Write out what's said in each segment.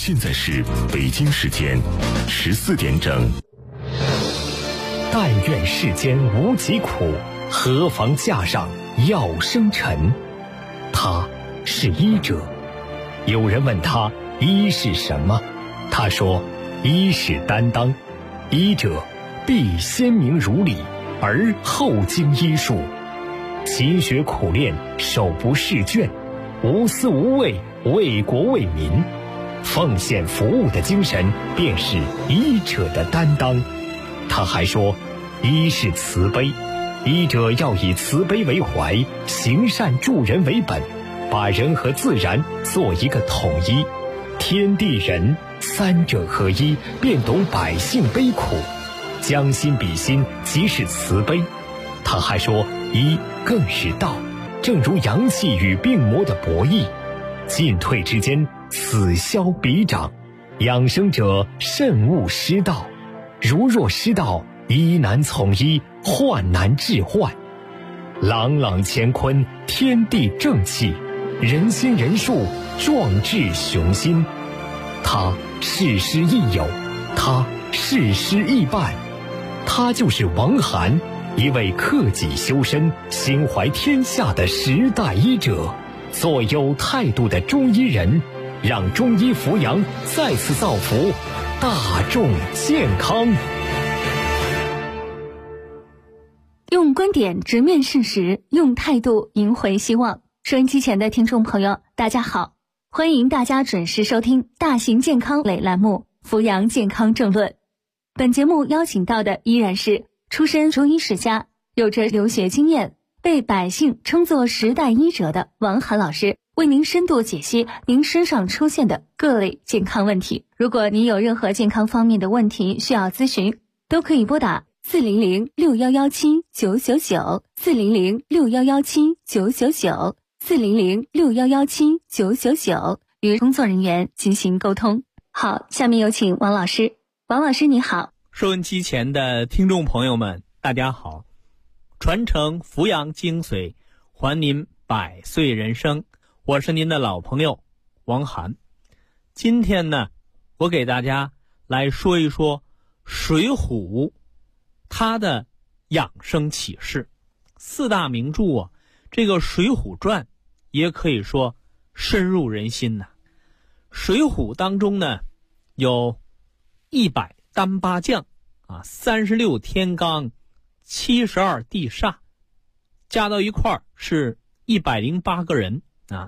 现在是北京时间14点整。 但愿世间无疾苦，何妨架上药生尘。他是医者。有人问他医是什么，他说医是担当。医者必先明如理，而后经医术，勤学苦练，手不释卷，无私无畏，为国为民，奉献服务的精神便是医者的担当。他还说医是慈悲，医者要以慈悲为怀，行善助人为本，把人和自然做一个统一，天地人三者合一，便懂百姓悲苦，将心比心，即是慈悲。他还说医更是道，正如阳气与病魔的博弈，进退之间，此消彼长，养生者慎勿失道，如若失道，医难从医，患难治患。朗朗乾坤，天地正气，人心人术，壮志雄心。他事师亦友，他事师亦伴，他就是王涵，一位克己修身、心怀天下的时代医者，做有态度的中医人，让中医扶阳再次造福大众健康。 用观点直面事实，用态度赢回希望。收音机前的听众朋友，大家好，欢迎大家准时收听大型健康类栏目《扶阳健康政论》。本节目邀请到的依然是出身中医世家，有着留学经验，被百姓称作时代医者的王涵老师，为您深度解析您身上出现的各类健康问题。如果您有任何健康方面的问题需要咨询，都可以拨打400-6117-999 400-6117-999 400-6117-999与工作人员进行沟通。好，下面有请王老师。王老师你好。 收音机前的听众朋友们，大家好。传承扶阳精髓，还您百岁人生，我是您的老朋友王涵。今天呢，我给大家来说一说水浒它的养生启示。四大名著啊，这个水浒传也可以说深入人心呐。水浒当中呢，有100单八将啊，36天罡，72地煞，加到一块儿是108个人啊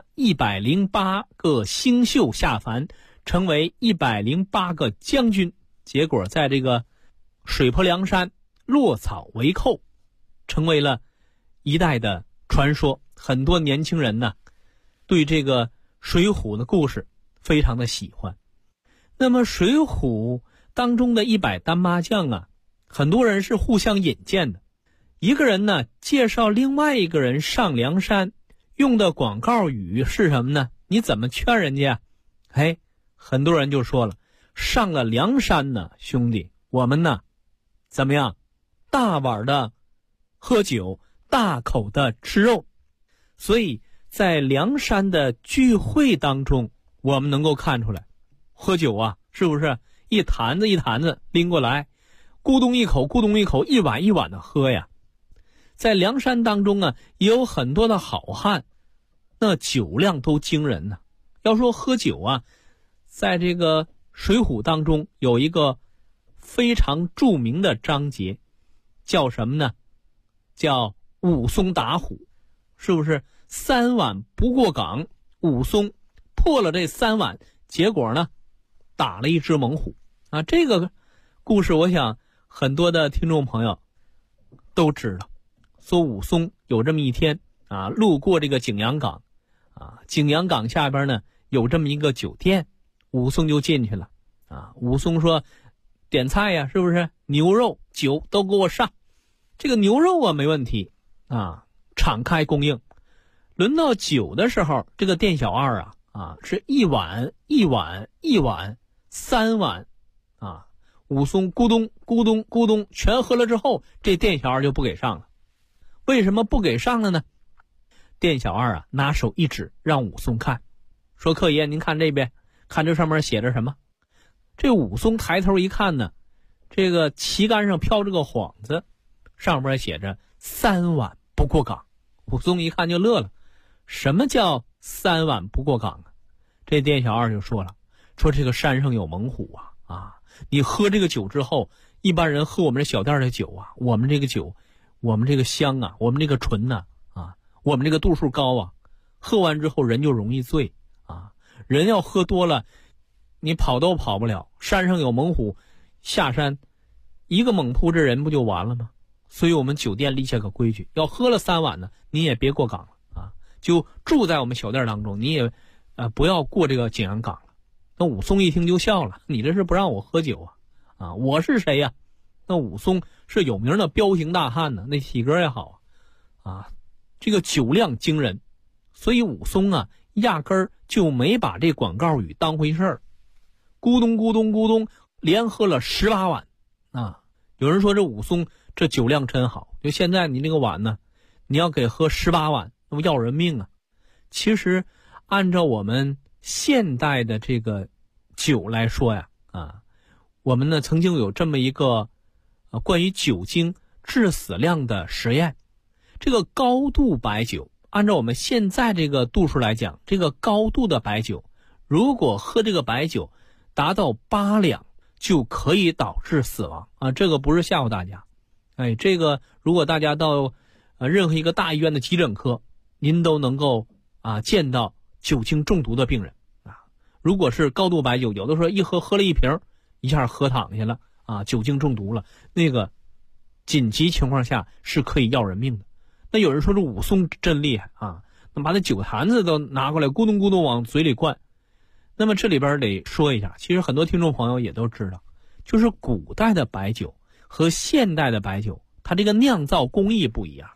，108个星宿下凡，成为108个将军。结果在这个水泊梁山落草为寇，成为了一代的传说。很多年轻人呢，对这个水浒的故事非常的喜欢。那么水浒当中的100单八将啊，很多人是互相引荐的。一个人呢介绍另外一个人上梁山，用的广告语是什么呢？你怎么劝人家？很多人就说了，上了梁山呢，兄弟，我们呢怎么样？大碗的喝酒，大口的吃肉。所以在梁山的聚会当中，我们能够看出来，喝酒啊，是不是一坛子一坛子拎过来，咕咚一口咕咚一口，一碗一碗的喝呀。在梁山当中啊，也有很多的好汉，那酒量都惊人呢。要说喝酒啊，在这个水浒当中有一个非常著名的章节，叫什么呢？叫武松打虎，是不是？3碗不过岗，武松破了这3碗，结果呢，打了一只猛虎啊。这个故事我想很多的听众朋友都知道。说武松有这么一天啊，路过这个景阳冈啊，景阳冈下边呢有这么一个酒店，武松就进去了啊。武松说点菜呀，是不是？牛肉酒都给我上。这个牛肉啊没问题啊，敞开供应。轮到酒的时候，这个店小二啊是一碗一碗一碗3碗啊。武松咕咚咕咚咕咚全喝了之后，这店小二就不给上了。为什么不给上了呢？店小二拿手一指让武松看，说客爷您看这边， 看这上面写着什么。这武松抬头一看呢，这个旗杆上飘着个幌子，上面写着3碗不过岗。武松一看就乐了，什么叫3碗不过岗啊？这店小二就说了，说这个山上有猛虎啊，你喝这个酒之后，一般人喝我们这小店的酒啊，我们这个酒，我们这个香啊，我们这个醇呐我们这个度数高啊，喝完之后人就容易醉啊，人要喝多了你跑都跑不了，山上有猛虎，下山一个猛扑这人不就完了吗？所以我们酒店立下个规矩，要喝了3碗呢，你也别过岗了啊，就住在我们小店当中，你也不要过这个景阳岗了。那武松一听就笑了，你这是不让我喝酒啊？我是谁呀？那武松是有名的彪形大汉呢，那体格也好啊，这个酒量惊人，所以武松啊压根儿就没把这广告语当回事儿，咕咚咕咚咕咚连喝了18碗啊！有人说这武松这酒量真好，就现在你那个碗呢，你要给喝18碗，那不要人命啊！其实按照我们现代的这个酒来说呀，我们呢曾经有这么一个关于酒精致死量的实验。这个高度白酒，按照我们现在这个度数来讲，这个高度的白酒，如果喝这个白酒达到8两，就可以导致死亡啊！这个不是吓唬大家，这个如果大家到任何一个大医院的急诊科，您都能够见到酒精中毒的病人啊。如果是高度白酒，有的时候一喝了一瓶，一下喝躺下了啊，酒精中毒了，那个紧急情况下是可以要人命的。那有人说这武松真厉害啊，那把那酒坛子都拿过来咕咚咕咚往嘴里灌。那么这里边得说一下，其实很多听众朋友也都知道，就是古代的白酒和现代的白酒，它这个酿造工艺不一样，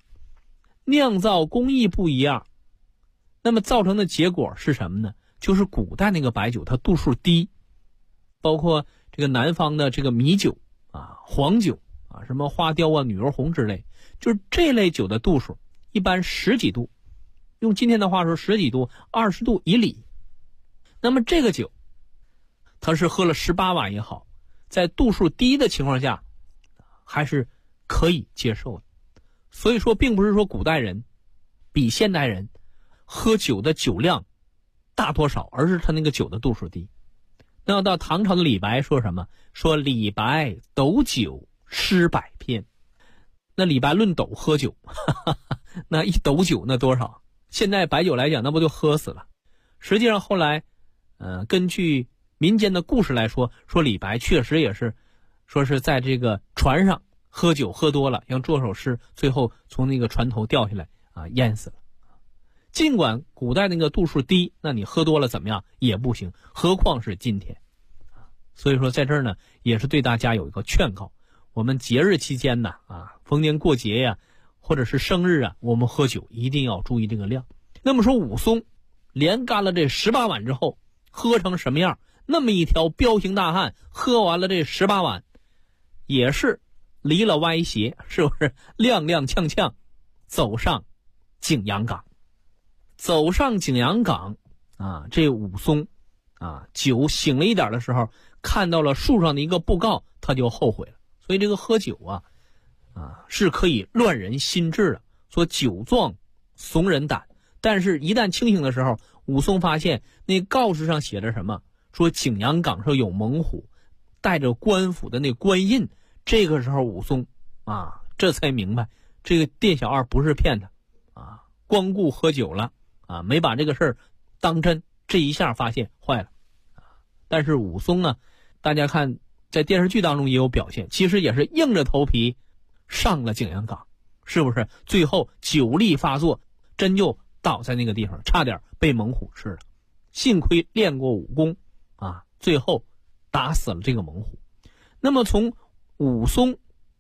那么造成的结果是什么呢？就是古代那个白酒它度数低，包括这个南方的这个米酒黄酒什么花雕女儿红之类，就是这类酒的度数一般10几度，用今天的话说10几度20度以里。那么这个酒它是喝了18碗也好，在度数低的情况下还是可以接受的。所以说并不是说古代人比现代人喝酒的酒量大多少，而是他那个酒的度数低。那到唐朝的李白说什么？说李白斗酒诗100篇。那李白论斗喝酒那一斗酒那多少？现在白酒来讲那不就喝死了。实际上后来根据民间的故事来说，说李白确实也是说是在这个船上喝酒喝多了，像做首诗，最后从那个船头掉下来淹死了。尽管古代那个度数低，那你喝多了怎么样也不行，何况是今天。所以说在这儿呢也是对大家有一个劝告，我们节日期间呢逢年过节呀或者是生日我们喝酒一定要注意这个量。那么说武松连干了这18碗之后喝成什么样？那么一条彪形大汉喝完了这18碗也是离了歪斜，是不是踉踉跄跄走上景阳岗。走上景阳岗这武松酒醒了一点的时候，看到了树上的一个布告，他就后悔了。所以这个喝酒是可以乱人心智的，说酒壮怂人胆。但是一旦清醒的时候，武松发现那告示上写着什么，说景阳岗上有猛虎，带着官府的那官印。这个时候武松这才明白这个店小二不是骗他光顾喝酒了没把这个事儿当真。这一下发现坏了但是武松呢，大家看在电视剧当中也有表现，其实也是硬着头皮上了景阳岗，是不是？最后酒力发作，真就倒在那个地方，差点被猛虎吃了。幸亏练过武功最后打死了这个猛虎。那么从武松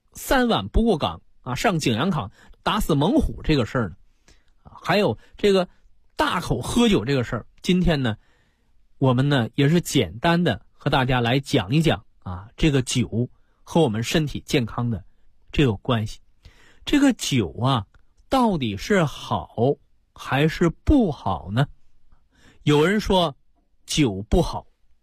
3碗不过岗上景阳岗打死猛虎这个事儿呢还有这个大口喝酒这个事儿，今天呢我们呢也是简单的和大家来讲一讲这个酒和我们身体健康的这个关系。这个酒到底是好还是不好呢？有人说酒不好，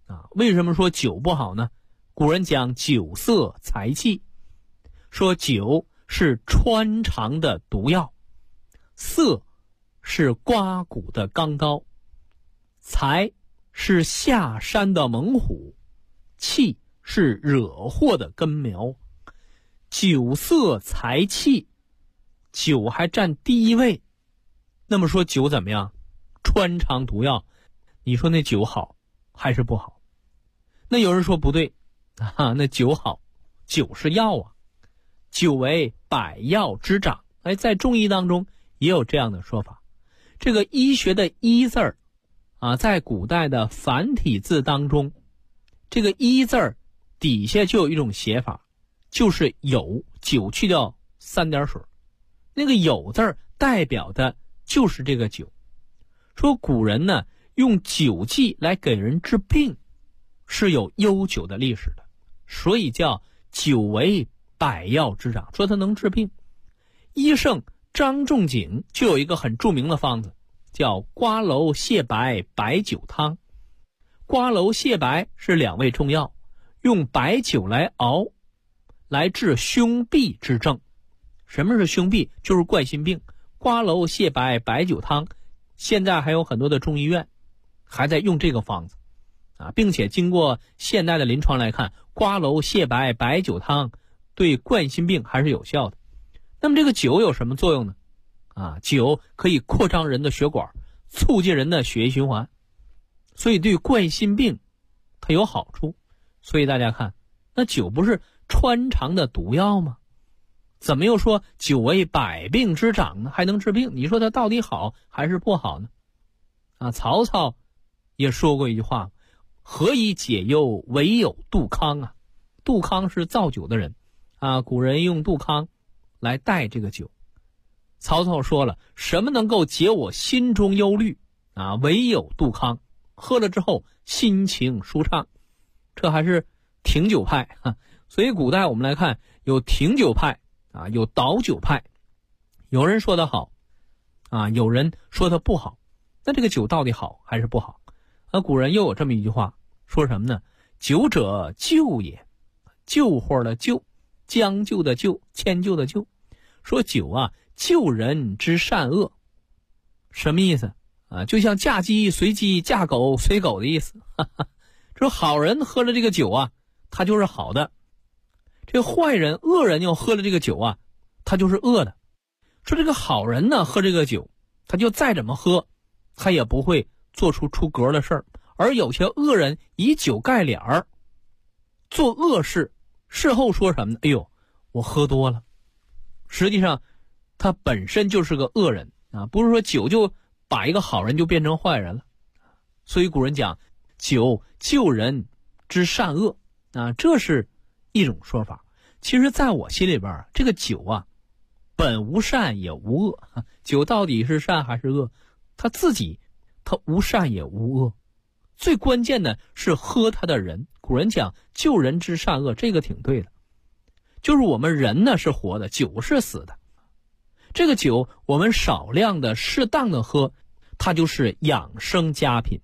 为什么说酒不好呢？古人讲酒色财气，说酒是穿肠的毒药，色是刮骨的钢刀，财是下山的猛虎，气是惹祸的根苗。酒色财气，酒还占第一位。那么说酒怎么样？穿肠毒药，你说那酒好还是不好？那有人说不对那酒好，酒是药啊，酒为百药之长。在中医当中也有这样的说法。这个医学的医字儿在古代的繁体字当中，这个医字儿底下就有一种写法，就是酉，酒去掉3点水，那个酉字儿代表的就是这个酒。说古人呢用酒剂来给人治病是有悠久的历史的，所以叫酒为百药之长，说它能治病。医圣张仲景就有一个很著名的方子，叫瓜蒌泻白白酒汤。瓜蒌泻白是2味中药，用白酒来熬，来治胸痹之症。什么是胸痹？就是冠心病。瓜蒌泻白白酒汤现在还有很多的中医院还在用这个方子并且经过现代的临床来看，瓜蒌泻白白酒汤对冠心病还是有效的。那么这个酒有什么作用呢？酒可以扩张人的血管，促进人的血液循环，所以对冠心病它有好处。所以大家看，那酒不是穿肠的毒药吗？怎么又说酒为百病之长呢？还能治病？你说它到底好还是不好呢？曹操也说过一句话，何以解忧，唯有杜康杜康是造酒的人古人用杜康来代这个酒。曹操说了，什么能够解我心中忧虑唯有杜康，喝了之后心情舒畅。这还是停酒派所以古代我们来看，有停酒派有倒酒派。有人说它好有人说它不好。那这个酒到底好还是不好？古人又有这么一句话，说什么呢？酒者救也，救活的救，将就的救，迁就的救。说酒救人之善恶。什么意思就像嫁鸡随鸡，嫁狗随狗的意思说好人喝了这个酒他就是好的，这个坏人恶人要喝了这个酒他就是恶的。说这个好人呢喝这个酒，他就再怎么喝他也不会做出出格的事儿。而有些恶人以酒盖脸儿，做恶事，事后说什么呢？哎呦，我喝多了。实际上他本身就是个恶人不是说酒就把一个好人就变成坏人了。所以古人讲酒救人之善恶这是一种说法。其实在我心里边这个酒本无善也无恶。酒到底是善还是恶？他自己他无善也无恶，最关键的是喝它的人。古人讲救人之善恶，这个挺对的。就是我们人呢是活的，酒是死的。这个酒我们少量的适当的喝，它就是养生佳品。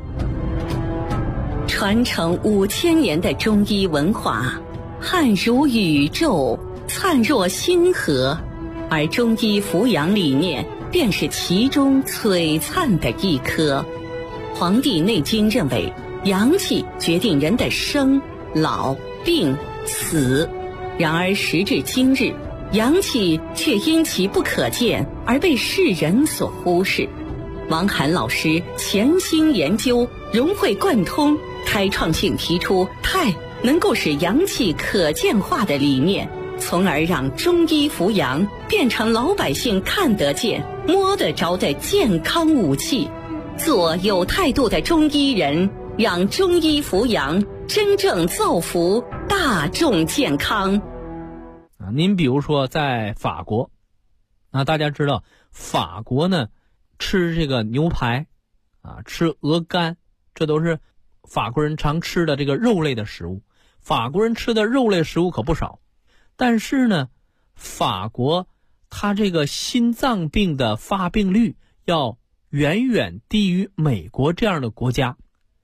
传承5000年的中医文化，汉如宇宙，灿若星河，而中医扶阳理念便是其中璀璨的一颗。黄帝内经认为，阳气决定人的生、老、病、死。然而时至今日，阳气却因其不可见而被世人所忽视。王涵老师潜心研究，融会贯通，开创性提出太能够使阳气可见化的理念，从而让中医扶阳变成老百姓看得见、摸得着的健康武器。做有态度的中医人，让中医扶阳真正造福大众健康。 您比如说在法国大家知道法国呢吃这个牛排吃鹅肝，这都是法国人常吃的这个肉类的食物。法国人吃的肉类食物可不少，但是呢法国它这个心脏病的发病率要远远低于美国这样的国家。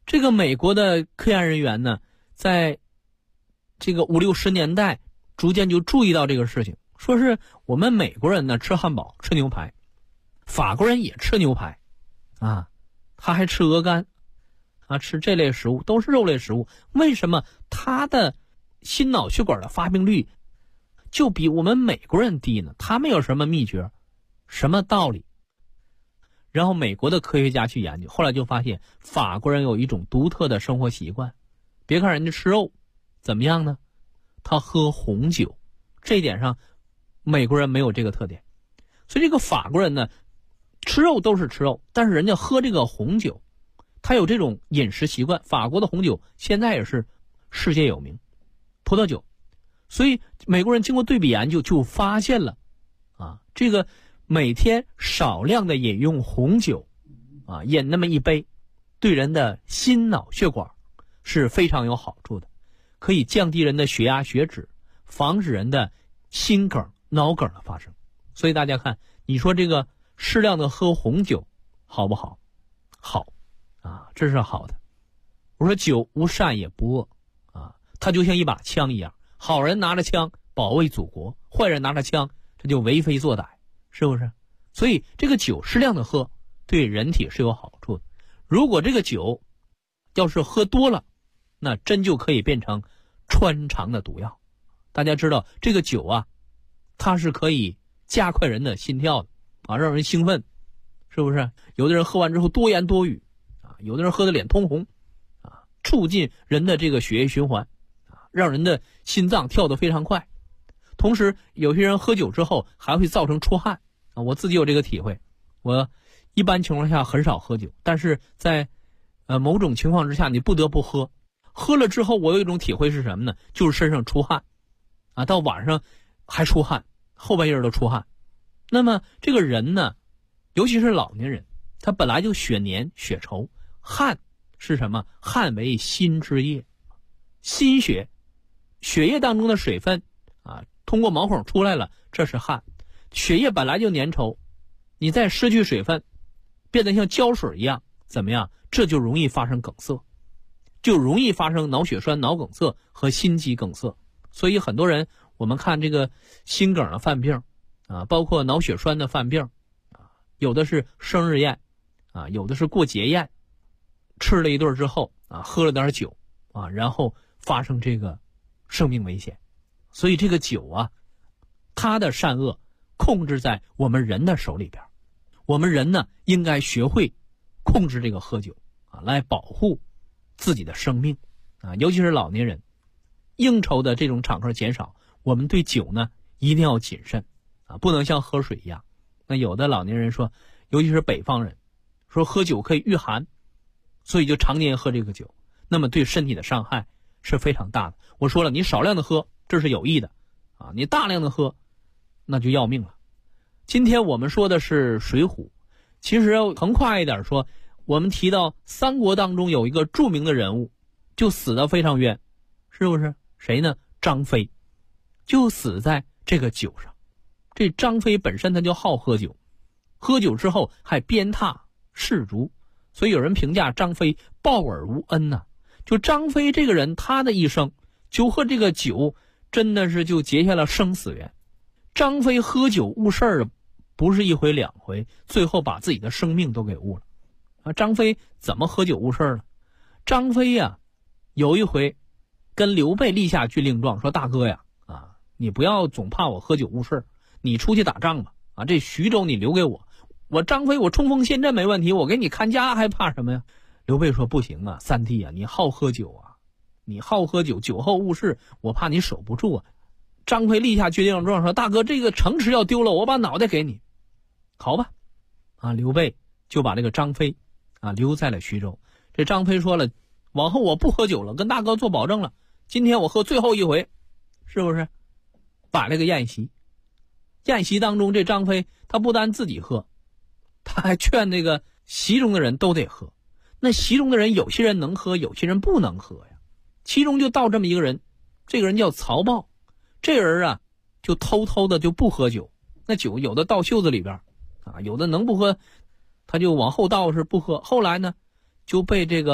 这个美国的科研人员呢，在这个50、60年代逐渐就注意到这个事情，说是我们美国人呢吃汉堡吃牛排，法国人也吃牛排啊，他还吃鹅肝啊，吃这类食物都是肉类食物，为什么他的心脑血管的发病率就比我们美国人低呢？他们有什么秘诀，什么道理？然后美国的科学家去研究，后来就发现法国人有一种独特的生活习惯，别看人家吃肉怎么样呢，他喝红酒，这一点上美国人没有这个特点。所以这个法国人呢，吃肉都是吃肉，但是人家喝这个红酒，他有这种饮食习惯。法国的红酒现在也是世界有名，葡萄酒。所以美国人经过对比研究就发现了啊，这个每天少量的饮用红酒啊，饮那么一杯，对人的心脑血管是非常有好处的，可以降低人的血压血脂，防止人的心梗脑梗的发生。所以大家看，你说这个适量的喝红酒好不好？好啊，这是好的。我说酒无善也不恶啊，它就像一把枪一样，好人拿着枪保卫祖国，坏人拿着枪这就为非作歹，是不是？所以这个酒适量的喝对人体是有好处的。如果这个酒要是喝多了，那真就可以变成穿肠的毒药。大家知道这个酒啊，它是可以加快人的心跳的啊，让人兴奋，是不是？有的人喝完之后多言多语啊，有的人喝得脸通红啊，促进人的这个血液循环啊，让人的心脏跳得非常快。同时有些人喝酒之后还会造成出汗啊，我自己有这个体会。我一般情况下很少喝酒，但是在某种情况之下你不得不喝，喝了之后我有一种体会是什么呢？就是身上出汗啊，到晚上还出汗，后半夜都出汗。那么这个人呢，尤其是老年人，他本来就血黏血稠，汗是什么？汗为心之液，心血液当中的水分啊，通过毛孔出来了，这是汗。血液本来就粘稠，你再失去水分，变得像胶水一样，怎么样？这就容易发生梗塞，就容易发生脑血栓、脑梗塞和心肌梗塞。所以很多人，我们看这个心梗的犯病啊，包括脑血栓的犯病啊，有的是生日宴啊，有的是过节宴，吃了一顿之后啊，喝了点酒啊，然后发生这个生命危险。所以这个酒啊，它的善恶控制在我们人的手里边。我们人呢，应该学会控制这个喝酒啊，来保护自己的生命啊，尤其是老年人，应酬的这种场合减少，我们对酒呢一定要谨慎啊，不能像喝水一样。那有的老年人说，尤其是北方人，说喝酒可以御寒，所以就常年喝这个酒，那么对身体的伤害是非常大的。我说了，你少量的喝，这是有益的啊，你大量的喝，那就要命了。今天我们说的是水浒，其实要横跨一点说，我们提到三国当中有一个著名的人物，就死得非常冤，是不是？谁呢？张飞，就死在这个酒上。这张飞本身他就好喝酒，喝酒之后还鞭挞士卒，所以有人评价张飞报而无恩呐。就张飞这个人，他的一生就和这个酒真的是就结下了生死缘。张飞喝酒误事儿不是一回两回，最后把自己的生命都给误了啊！张飞怎么喝酒误事儿了？张飞呀，有一回跟刘备立下军令状，说大哥呀啊，你不要总怕我喝酒误事儿，你出去打仗吧啊！这徐州你留给我，我张飞我冲锋陷阵没问题，我给你看家还怕什么呀？刘备说不行啊，三弟啊，你好喝酒啊，你好喝酒，酒后误事，我怕你守不住啊。张飞立下军令状说，大哥，这个城池要丢了，我把脑袋给你。好吧啊，刘备就把这个张飞啊留在了徐州。这张飞说了，往后我不喝酒了，跟大哥做保证了，今天我喝最后一回，是不是？摆了个宴席，宴席当中这张飞他不但自己喝，他还劝那个席中的人都得喝。那席中的人有些人能喝，有些人不能喝呀。其中就到这么一个人，这个人叫曹豹，这人啊就偷偷的就不喝酒，那酒有的倒袖子里边啊，有的能不喝他就往后倒是不喝。后来呢就被这个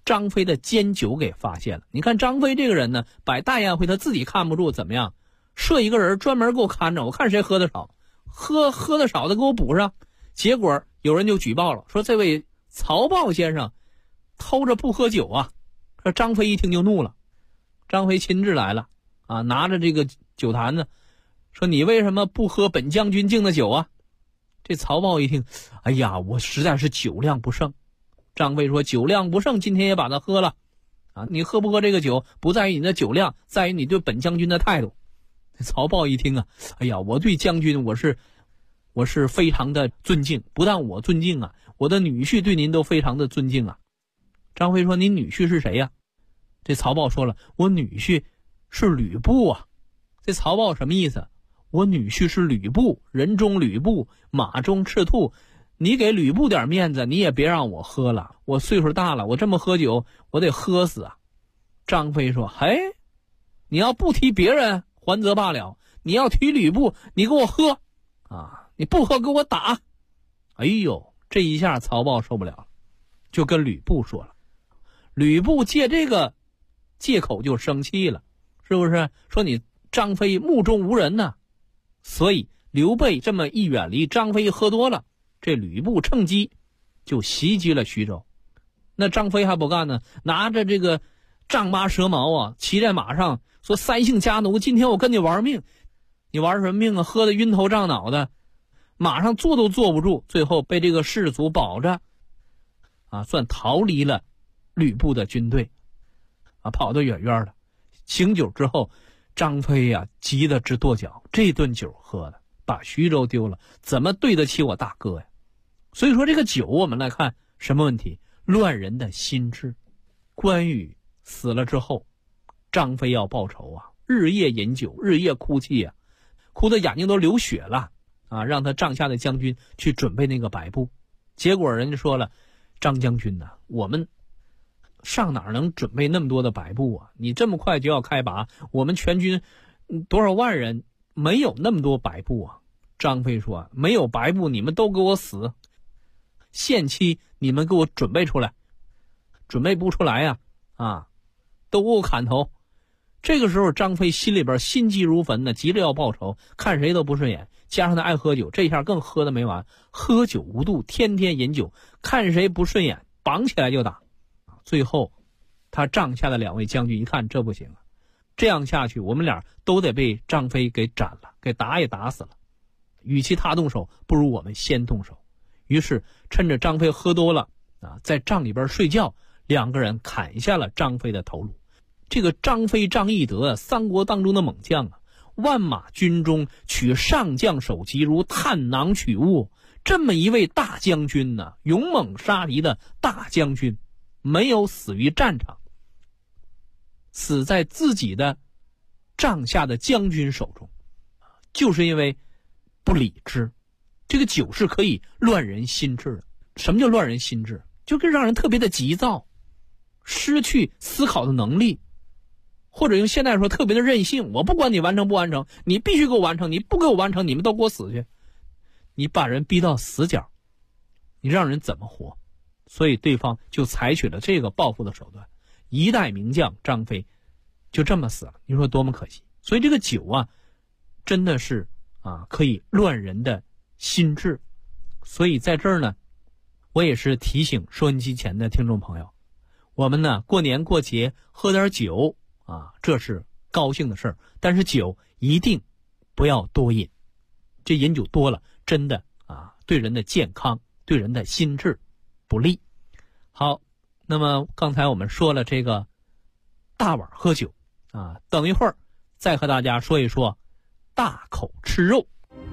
张飞的奸酒给发现了。你看张飞这个人呢，摆大宴会他自己看不住，怎么样？设一个人专门给我看着，我看谁喝的少，喝的少的给我补上。结果有人就举报了，说这位曹豹先生偷着不喝酒啊。这张飞一听就怒了，张飞亲自来了啊，拿着这个酒坛子，说你为什么不喝本将军敬的酒啊？这曹豹一听，哎呀，我实在是酒量不胜。张飞说，酒量不胜，今天也把它喝了啊！你喝不喝这个酒，不在于你的酒量，在于你对本将军的态度。曹豹一听啊，哎呀，我对将军我是非常的尊敬，不但我尊敬啊，我的女婿对您都非常的尊敬啊。张飞说，你女婿是谁呀？这曹豹说了，我女婿是吕布啊。这曹豹什么意思？我女婿是吕布，人中吕布，马中赤兔，你给吕布点面子，你也别让我喝了，我岁数大了，我这么喝酒我得喝死啊。张飞说，嘿，你要不提别人还则罢了，你要提吕布，你给我喝啊，你不喝给我打。哎呦，这一下曹豹受不了了，就跟吕布说了。吕布借这个借口就生气了，是不是？说你张飞目中无人呢。所以刘备这么一远离，张飞喝多了，这吕布趁机就袭击了徐州。那张飞还不干呢，拿着这个丈八蛇矛啊，骑在马上说，三姓家奴，今天我跟你玩命。你玩什么命啊？喝得晕头胀脑的，马上坐都坐不住，最后被这个士卒保着啊，算逃离了吕布的军队啊，跑得远远的。醒酒之后，张飞呀，急得直跺脚，这顿酒喝的把徐州丢了，怎么对得起我大哥呀？所以说这个酒，我们来看什么问题？乱人的心智。关羽死了之后，张飞要报仇啊，日夜饮酒，日夜哭泣啊，哭得眼睛都流血了啊，让他帐下的将军去准备那个白布。结果人家说了，张将军呢，我们上哪能准备那么多的白布啊？你这么快就要开拔，我们全军多少万人，没有那么多白布啊。张飞说，没有白布你们都给我死，限期你们给我准备出来，准备不出来呀啊，都给我砍头。这个时候张飞心里边心急如焚的，急着要报仇，看谁都不顺眼，加上他爱喝酒，这下更喝的没完，喝酒无度，天天饮酒，看谁不顺眼绑起来就打。最后他帐下的两位将军一看，这不行啊，这样下去我们俩都得被张飞给斩了，给打也打死了，与其他动手，不如我们先动手。于是趁着张飞喝多了啊，在帐里边睡觉，两个人砍下了张飞的头颅。这个张飞张翼德，三国当中的猛将啊，万马军中取上将首级，如探囊取物。这么一位大将军呢，勇猛杀敌的大将军，没有死于战场，死在自己的帐下的将军手中，就是因为不理智。这个酒是可以乱人心智的。什么叫乱人心智？就是让人特别的急躁，失去思考的能力，或者用现代说特别的任性。我不管你完成不完成，你必须给我完成，你不给我完成，你们都给我死去。你把人逼到死角，你让人怎么活？所以对方就采取了这个报复的手段，一代名将张飞就这么死了，你说多么可惜。所以这个酒啊，真的是啊，可以乱人的心智。所以在这儿呢，我也是提醒收音机前的听众朋友，我们呢过年过节喝点酒啊，这是高兴的事儿，但是酒一定不要多饮，这饮酒多了真的啊，对人的健康，对人的心智不利。好，那么刚才我们说了这个大碗喝酒啊，等一会儿再和大家说一说大口吃肉。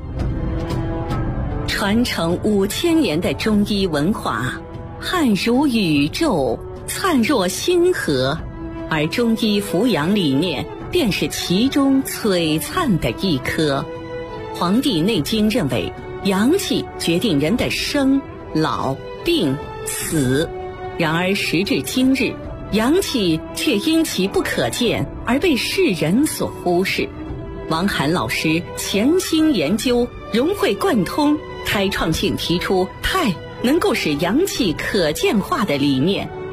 传承5000年的中医文化，汉如宇宙，灿若星河，而中医扶阳理念便是其中璀璨的一颗。《黄帝内经》认为，阳气决定人的生、老、病、死。然而时至今日，阳气却因其不可见而被世人所忽视。王涵老师潜心研究，融会贯通，开创性提出太能够使阳气可见化的理念，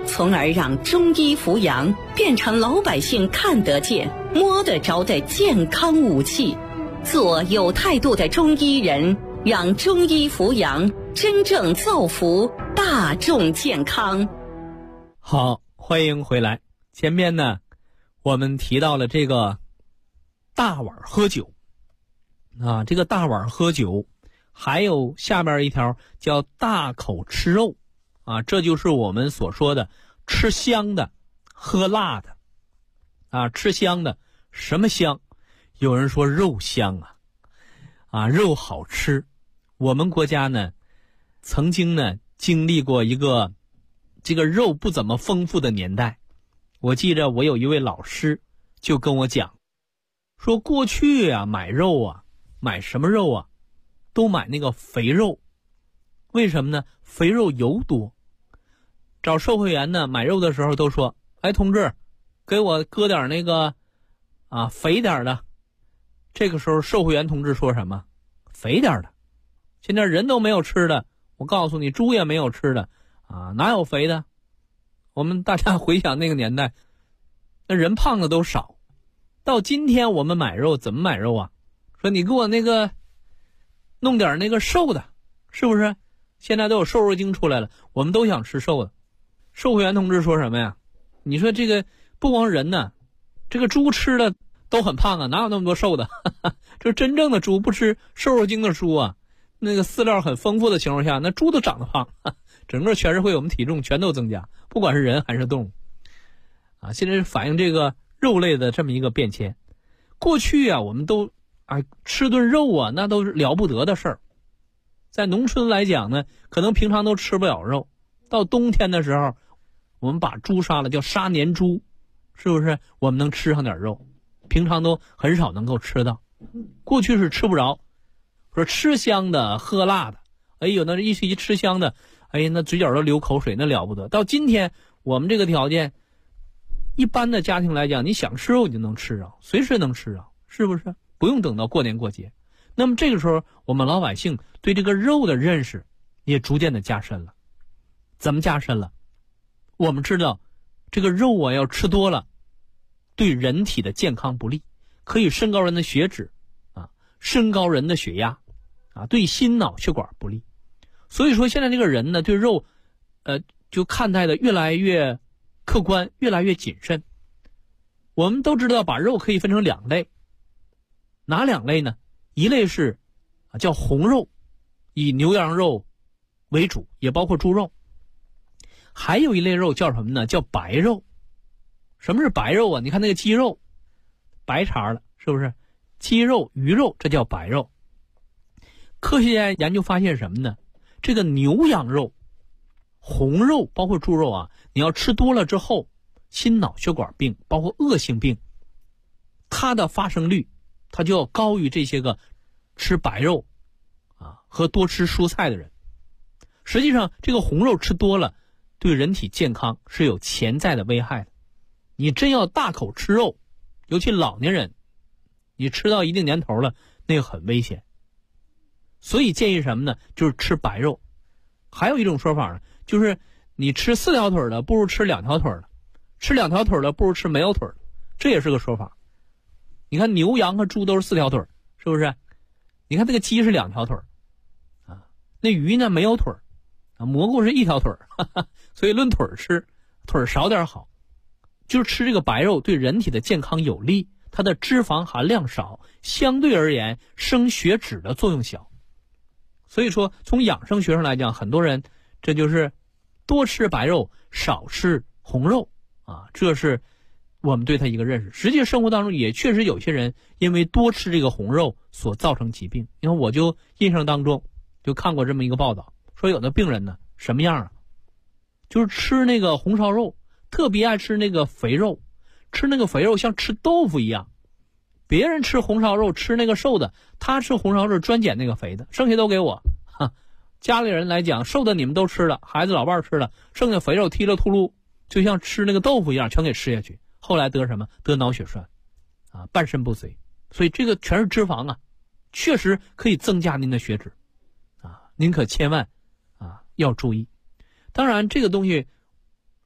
从而让中医扶阳变成老百姓看得见、摸得着的健康武器。做有态度的中医人，让中医扶阳真正造福大众健康。 好，欢迎回来。前面呢，我们提到了这个大碗喝酒啊，这个大碗喝酒，还有下边一条叫大口吃肉啊，这就是我们所说的吃香的、喝辣的啊。吃香的什么香？有人说肉香啊，肉好吃。我们国家呢，曾经呢经历过一个这个肉不怎么丰富的年代。我记着我有一位老师就跟我讲，说过去啊买肉啊，买什么肉啊，都买那个肥肉。为什么呢？肥肉油多。找售货员呢买肉的时候都说，哎同志，给我搁点那个肥点的。这个时候售货员同志说什么？肥点的。现在人都没有吃的，我告诉你，猪也没有吃的啊，哪有肥的？我们大家回想那个年代，那人胖的都少。到今天我们买肉怎么买肉啊？说你给我那个弄点那个瘦的，是不是？现在都有瘦肉精出来了，我们都想吃瘦的。售货员同志说什么呀？你说这个不光人呢，这个猪吃的都很胖啊，哪有那么多瘦的？这真正的猪，不吃瘦肉精的猪啊，那个饲料很丰富的情况下，那猪都长得胖，整个全社会我们体重全都增加，不管是人还是动物啊。现在是反映这个肉类的这么一个变迁。过去啊，我们都吃顿肉啊，那都是了不得的事儿。在农村来讲呢，可能平常都吃不了肉，到冬天的时候，我们把猪杀了，叫杀年猪，是不是？我们能吃上点肉，平常都很少能够吃到。过去是吃不着，说吃香的喝辣的，哎呦，那一吃香的，哎呀，那嘴角都流口水，那了不得。到今天我们这个条件，一般的家庭来讲，你想吃肉你就能吃着，随时能吃着，是不是？不用等到过年过节。那么这个时候，我们老百姓对这个肉的认识也逐渐的加深了。怎么加深了？我们知道这个肉啊要吃多了对人体的健康不利，可以升高人的血脂啊，升高人的血压啊，对心脑血管不利。所以说现在这个人呢对肉就看待的越来越客观，越来越谨慎。我们都知道把肉可以分成两类，哪两类呢？一类是叫红肉，以牛羊肉为主，也包括猪肉。还有一类肉叫什么呢？叫白肉。什么是白肉啊？你看那个鸡肉白茬了，是不是？鸡肉、鱼肉，这叫白肉。科学家研究发现什么呢？这个牛羊肉、红肉包括猪肉啊，你要吃多了之后，心脑血管病包括恶性病，它的发生率它就要高于这些个吃白肉和多吃蔬菜的人。实际上这个红肉吃多了对人体健康是有潜在的危害的。你真要大口吃肉，尤其老年人，你吃到一定年头了，那个很危险。所以建议什么呢？就是吃白肉。还有一种说法呢，就是你吃4条腿的不如吃2条腿的，吃2条腿的不如吃没有腿的，这也是个说法。你看牛羊和猪都是4条腿，是不是？你看这个鸡是2条腿啊，那鱼呢没有腿啊，蘑菇是1条腿，所以论腿吃，腿少点好。就是吃这个白肉对人体的健康有利，它的脂肪含量少，相对而言升血脂的作用小。所以说从养生学上来讲，很多人这就是多吃白肉少吃红肉啊，这是我们对它一个认识。实际生活当中也确实有些人因为多吃这个红肉所造成疾病。因为我就印象当中就看过这么一个报道，说有的病人呢什么样啊，就是吃那个红烧肉特别爱吃那个肥肉，吃那个肥肉像吃豆腐一样。别人吃红烧肉吃那个瘦的，他吃红烧肉专捡那个肥的，剩下都给我。家里人来讲，瘦的你们都吃了，孩子老伴吃了，剩下肥肉踢了秃噜，就像吃那个豆腐一样全给吃下去。后来得什么？得脑血栓半身不遂。所以这个全是脂肪啊，确实可以增加您的血脂您可千万要注意。当然这个东西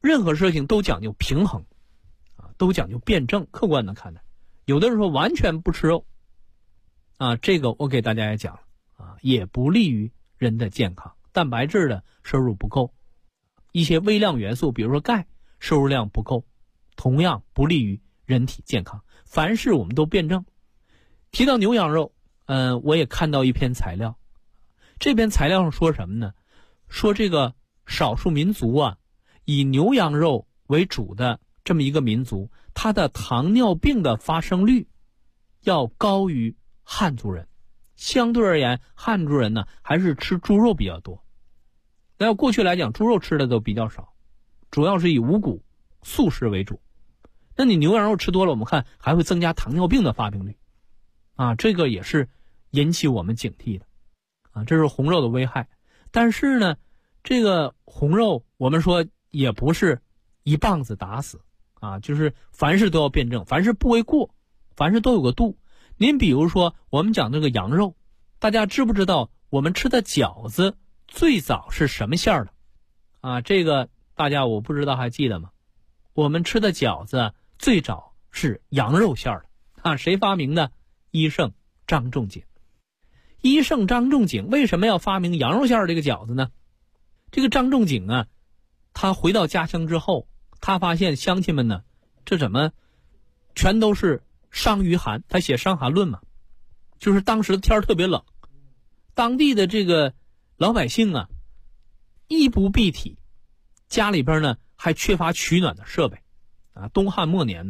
任何事情都讲究平衡都讲究辩证客观的看待。有的人说完全不吃肉这个我给大家也讲了也不利于人的健康。蛋白质的摄入不够，一些微量元素比如说钙摄入量不够，同样不利于人体健康。凡事我们都辩证。提到牛羊肉我也看到一篇材料，这篇材料上说什么呢？说这个少数民族以牛羊肉为主的这么一个民族，它的糖尿病的发生率要高于汉族人。相对而言，汉族人呢还是吃猪肉比较多。那过去来讲，猪肉吃的都比较少，主要是以五谷素食为主。那你牛羊肉吃多了，我们看还会增加糖尿病的发病率这个也是引起我们警惕的这是红肉的危害。但是呢，这个红肉我们说也不是一棒子打死就是凡事都要辩证，凡事不为过，凡事都有个度。您比如说我们讲这个羊肉，大家知不知道我们吃的饺子最早是什么馅儿的这个大家我不知道还记得吗？我们吃的饺子最早是羊肉馅儿的谁发明的？医圣张仲景。医圣张仲景为什么要发明羊肉馅儿这个饺子呢？这个张仲景他回到家乡之后，他发现乡亲们呢，这怎么全都是伤于寒？他写《伤寒论》嘛，就是当时的天特别冷，当地的这个老百姓衣不蔽体，家里边呢还缺乏取暖的设备东汉末年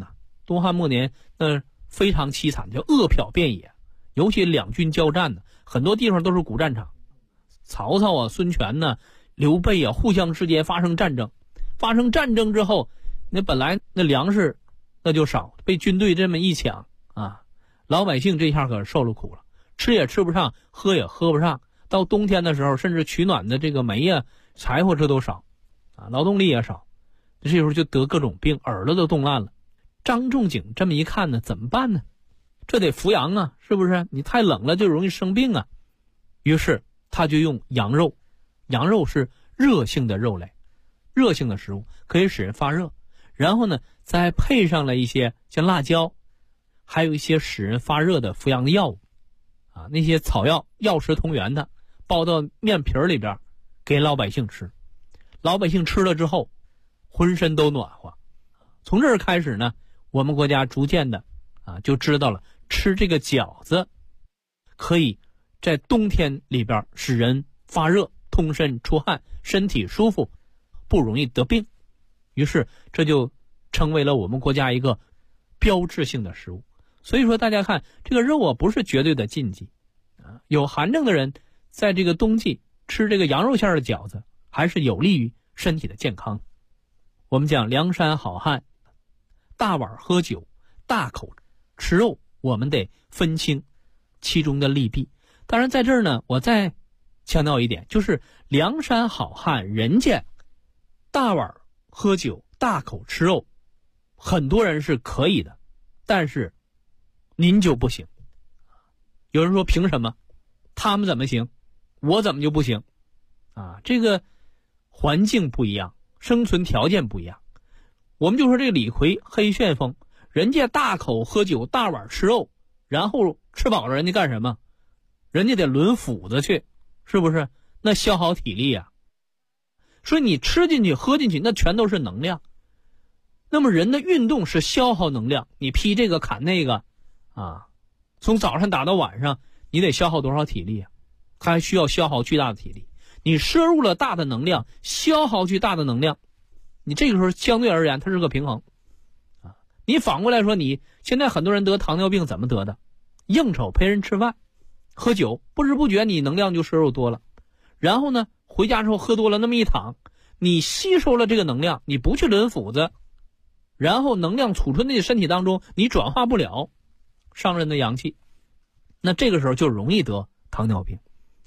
非常凄惨，叫饿殍遍野。尤其两军交战很多地方都是古战场，曹操孙权刘备互相之间发生战争之后，那本来那粮食那就少，被军队这么一抢老百姓这下可受了苦了，吃也吃不上，喝也喝不上。到冬天的时候，甚至取暖的这个煤柴火这都少劳动力也少，这时候就得各种病，耳朵都冻烂了。张仲景这么一看呢，怎么办呢？这得扶阳是不是？你太冷了就容易生病于是他就用羊肉。羊肉是热性的肉类，热性的食物可以使人发热，然后呢再配上了一些像辣椒，还有一些使人发热的扶阳的药物那些草药药食同源的，包到面皮里边给老百姓吃。老百姓吃了之后浑身都暖和。从这儿开始呢，我们国家逐渐的就知道了吃这个饺子可以在冬天里边使人发热，通身出汗，身体舒服，不容易得病。于是这就成为了我们国家一个标志性的食物。所以说大家看这个肉不是绝对的禁忌有寒症的人在这个冬季吃这个羊肉馅的饺子还是有利于身体的健康。我们讲梁山好汉大碗喝酒，大口吃肉，我们得分清其中的利弊。当然在这儿呢，我再强调一点，就是梁山好汉人家大碗喝酒，大口吃肉，很多人是可以的，但是您就不行。有人说凭什么？他们怎么行，我怎么就不行这个环境不一样，生存条件不一样。我们就说这个李逵黑旋风，人家大口喝酒，大碗吃肉，然后吃饱了人家干什么？人家得抡斧子去，是不是？那消耗体力所以你吃进去喝进去那全都是能量。那么人的运动是消耗能量，你劈这个砍那个从早上打到晚上，你得消耗多少体力它还需要消耗巨大的体力。你摄入了大的能量，消耗巨大的能量，你这个时候相对而言它是个平衡你反过来说，你现在很多人得糖尿病怎么得的？应酬陪人吃饭喝酒，不知不觉你能量就摄入多了，然后呢回家之后喝多了那么一躺，你吸收了这个能量，你不去抡斧子，然后能量储存在你身体当中，你转化不了，伤人的阳气，那这个时候就容易得糖尿病。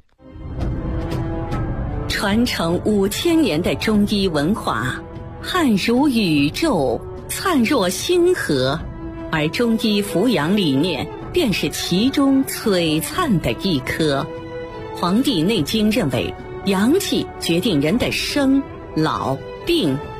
传承5000年的中医文化，汉如宇宙，灿若星河，而中医扶阳理念便是其中璀璨的一颗。《黄帝内经》认为，阳气决定人的生、老、病、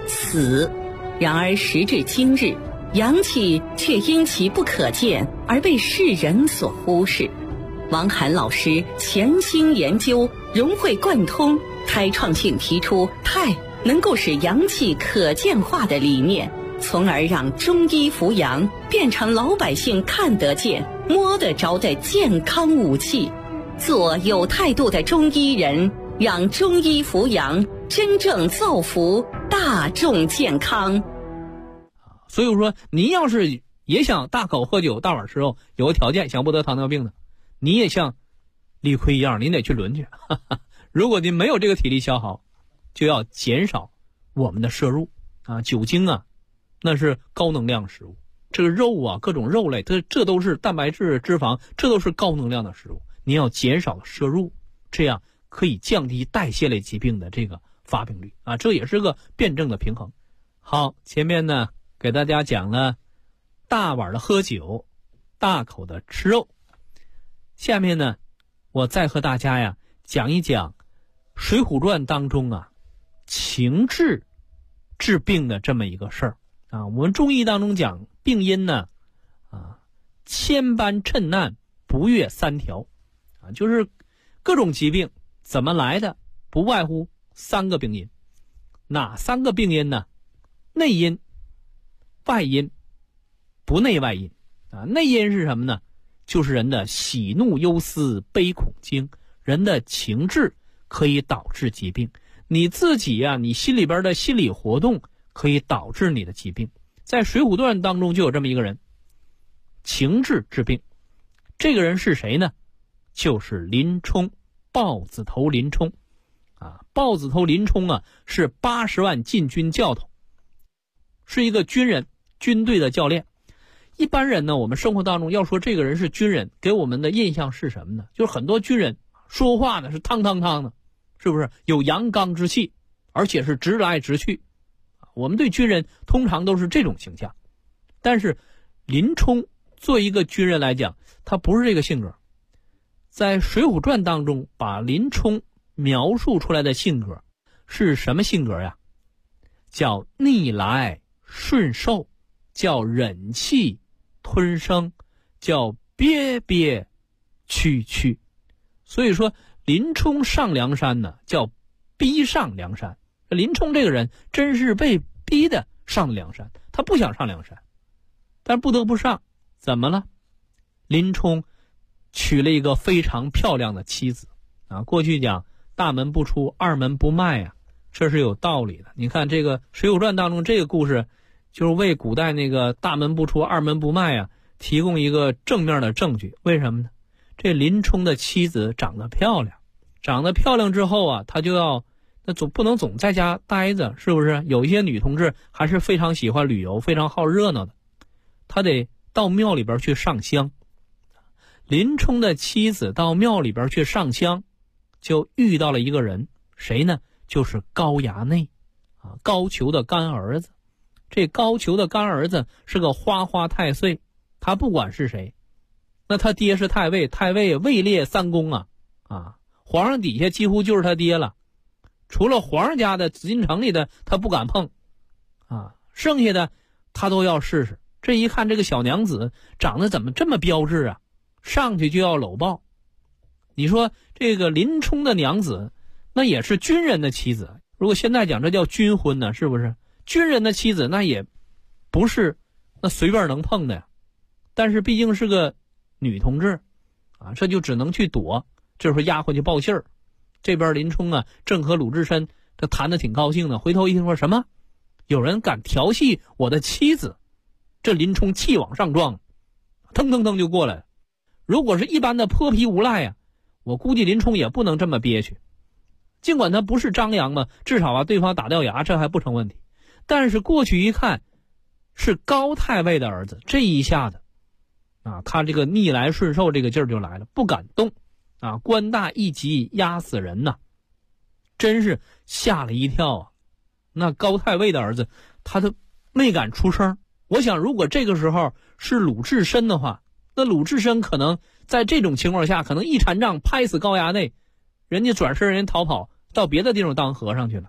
死。然而时至今日，阳气却因其不可见而被世人所忽视。王涵老师潜心研究，融会贯通，开创性提出太能够使阳气可见化的理念，从而让中医扶阳变成老百姓看得见、摸得着的健康武器。做有态度的中医人，让中医扶阳真正造福大众健康。 所以说，您要是也想大口喝酒、大碗吃肉，有个条件，想不得糖尿病的，你也像李逵一样，您得去轮去。如果您没有这个体力消耗，就要减少我们的摄入啊，酒精啊，那是高能量食物。这个肉啊，各种肉类，这都是蛋白质、脂肪，这都是高能量的食物。您要减少摄入，这样可以降低代谢类疾病的这个发病率啊，这也是个辩证的平衡。好，前面呢给大家讲了大碗的喝酒，大口的吃肉。下面呢，我再和大家呀讲一讲《水浒传》当中啊情志治病的这么一个事儿啊。我们中医当中讲病因呢千般趁难不越三条啊，就是各种疾病怎么来的，不外乎3个病因。哪3个病因呢？内因、外因、不内外因啊。内因是什么呢？就是人的喜怒忧思悲恐惊，人的情志可以导致疾病。你自己啊，你心里边的心理活动可以导致你的疾病。在《水浒传》当中就有这么一个人，情志治病。这个人是谁呢？就是林冲，豹子头林冲啊。豹子头林冲啊，是80万禁军教头，是一个军人，军队的教练。一般人呢，我们生活当中要说这个人是军人，给我们的印象是什么呢？就是很多军人说话呢是汤汤汤的，是不是有阳刚之气，而且是直来直去。我们对军人通常都是这种形象。但是林冲作为一个军人来讲，他不是这个性格。在《水浒传》当中把林冲描述出来的性格是什么性格呀？叫逆来顺受，叫忍气吞声，叫憋憋屈屈。所以说林冲上梁山呢，叫逼上梁山。林冲这个人真是被逼的上梁山，他不想上梁山，但不得不上。怎么了？林冲娶了一个非常漂亮的妻子啊。过去讲大门不出二门不迈啊，这是有道理的。你看这个《水浒传》当中这个故事，就是为古代那个大门不出二门不迈啊提供一个正面的证据。为什么呢？这林冲的妻子长得漂亮，长得漂亮之后啊，他就要总不能总在家待着，是不是？有一些女同志还是非常喜欢旅游，非常好热闹的，她得到庙里边去上香。林冲的妻子到庙里边去上香，就遇到了一个人，谁呢？就是高衙内啊，高俅的干儿子。这高俅的干儿子是个花花太岁，他不管是谁，那他爹是太尉，太尉位列3公啊，皇上底下几乎就是他爹了。除了皇上家的紫禁城里的他不敢碰啊，剩下的他都要试试。这一看这个小娘子长得怎么这么标致啊，上去就要搂抱。你说这个林冲的娘子那也是军人的妻子，如果现在讲这叫军婚呢，是不是？军人的妻子那也不是那随便能碰的呀。但是毕竟是个女同志啊，这就只能去躲。这时候丫鬟去报信儿，这边林冲啊正和鲁智深他谈得挺高兴的，回头一听说什么有人敢调戏我的妻子，这林冲气往上撞，腾腾腾就过来了。如果是一般的泼皮无赖呀，我估计林冲也不能这么憋屈。尽管他不是张扬嘛，至少对方打掉牙这还不成问题。但是过去一看是高太尉的儿子，这一下子啊，他这个逆来顺受这个劲儿就来了，不敢动啊，官大一级压死人呐，真是吓了一跳啊。那高太尉的儿子他都没敢出声。我想如果这个时候是鲁智深的话，那鲁智深可能在这种情况下可能一禅杖拍死高衙内，人家转身人逃跑到别的地方当和尚去了。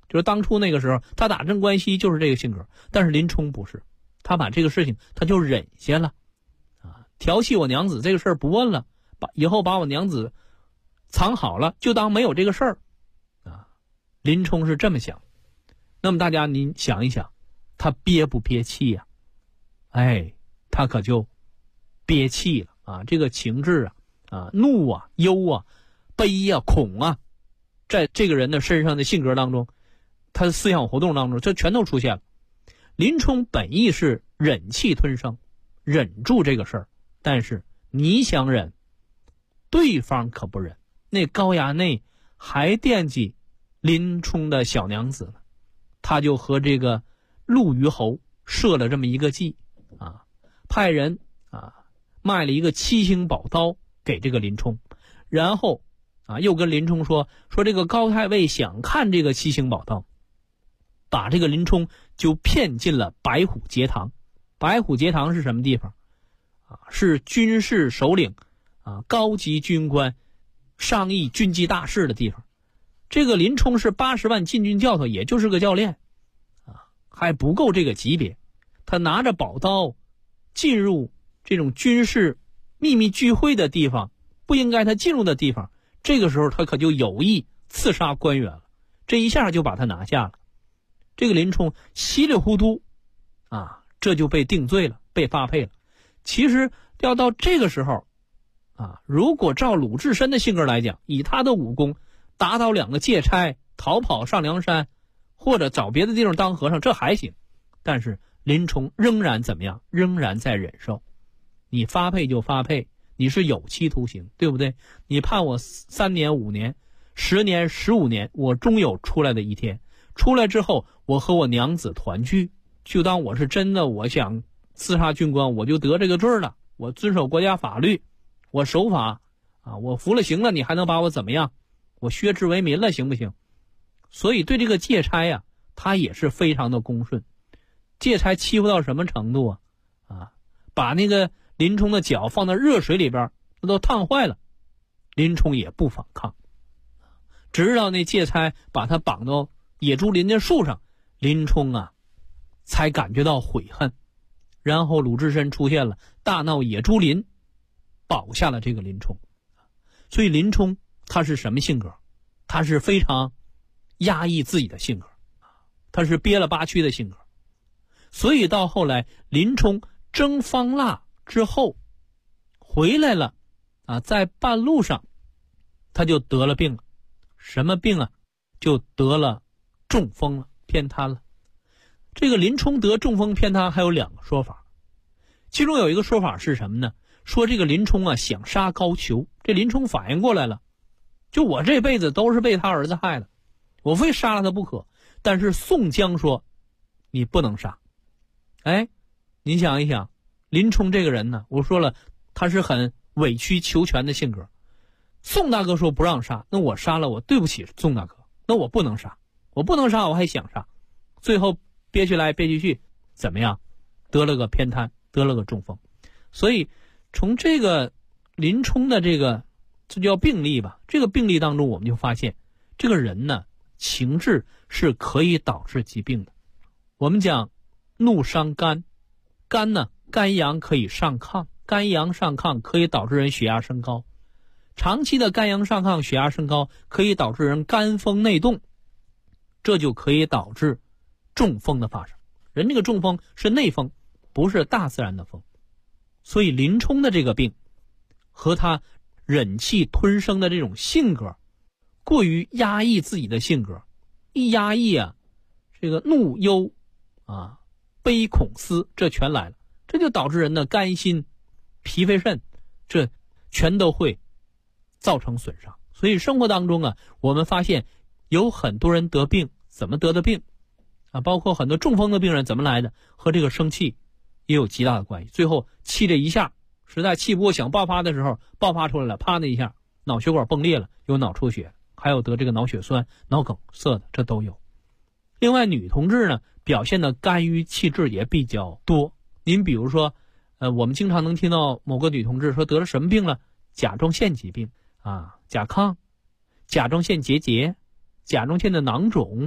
就是当初那个时候他打镇关西就是这个性格。但是林冲不是，他把这个事情他就忍下了调戏我娘子这个事儿不问了，以后把我娘子藏好了，就当没有这个事儿林冲是这么想。那么大家您想一想，他憋不憋气呀？他可就憋气了这个情志怒忧悲恐在这个人的身上的性格当中，他的思想活动当中，这全都出现了。林冲本意是忍气吞声，忍住这个事儿，但是你想忍，对方可不忍。那高衙内还惦记林冲的小娘子呢，他就和这个陆虞侯设了这么一个计派人卖了一个七星宝刀给这个林冲，然后又跟林冲说这个高太尉想看这个七星宝刀，把这个林冲就骗进了白虎节堂。白虎节堂是什么地方是军事首领高级军官商议军机大事的地方。这个林冲是80万禁军教头，也就是个教练还不够这个级别。他拿着宝刀进入这种军事秘密聚会的地方，不应该他进入的地方，这个时候他可就有意刺杀官员了，这一下就把他拿下了。这个林冲稀里糊涂这就被定罪了，被发配了。其实要到这个时候如果照鲁智深的性格来讲，以他的武功打倒2个借差，逃跑上梁山，或者找别的地方当和尚，这还行。但是林冲仍然怎么样？仍然在忍受。你发配就发配，你是有期徒刑，对不对？你判我3年5年10年15年，我终有出来的一天。出来之后，我和我娘子团聚，就当我是真的我想刺杀军官，我就得这个罪了。我遵守国家法律，我守法我服了刑了，你还能把我怎么样？我削职为民了，行不行？所以对这个借差他也是非常的恭顺。借差欺负到什么程度把那个林冲的脚放到热水里边，那都烫坏了，林冲也不反抗。直到那借差把他绑到野猪林的树上，林冲才感觉到悔恨。然后鲁智深出现了，大闹野猪林，保下了这个林冲。所以林冲他是什么性格？他是非常压抑自己的性格，他是憋了8屈的性格。所以到后来林冲征方腊之后回来了在半路上他就得了病了。什么病就得了中风了，偏瘫了。这个林冲得中风偏瘫还有2个说法，其中有一个说法是什么呢？说这个林冲想杀高俅。这林冲反应过来了，就我这辈子都是被他儿子害的，我非杀了他不可。但是宋江说你不能杀。你想一想，林冲这个人呢，我说了他是很委曲求全的性格。宋大哥说不让杀，那我杀了我对不起宋大哥，那我不能杀，我不能杀我还想杀，最后憋屈来憋屈去，怎么样？得了个偏瘫，得了个中风。所以从这个林冲的这叫病例吧，这个病例当中我们就发现这个人呢，情志是可以导致疾病的。我们讲怒伤肝，肝呢肝阳可以上亢，肝阳上亢可以导致人血压升高，长期的肝阳上亢血压升高可以导致人肝风内动，这就可以导致中风的发生。人这个中风是内风，不是大自然的风。所以林冲的这个病和他忍气吞声的这种性格，过于压抑自己的性格，一压抑这个怒忧悲恐思这全来了，这就导致人的肝心脾肺肾这全都会造成损伤。所以生活当中我们发现有很多人得病，怎么得的病包括很多中风的病人怎么来的，和这个生气也有极大的关系。最后气这一下实在气不过想爆发的时候爆发出来了，啪那一下脑血管崩裂了，有脑出血，还有得这个脑血栓脑梗塞的，这都有。另外女同志呢表现的肝郁气滞也比较多。您比如说我们经常能听到某个女同志说得了什么病了，甲状腺疾病甲亢、甲状腺结节、甲状腺的囊肿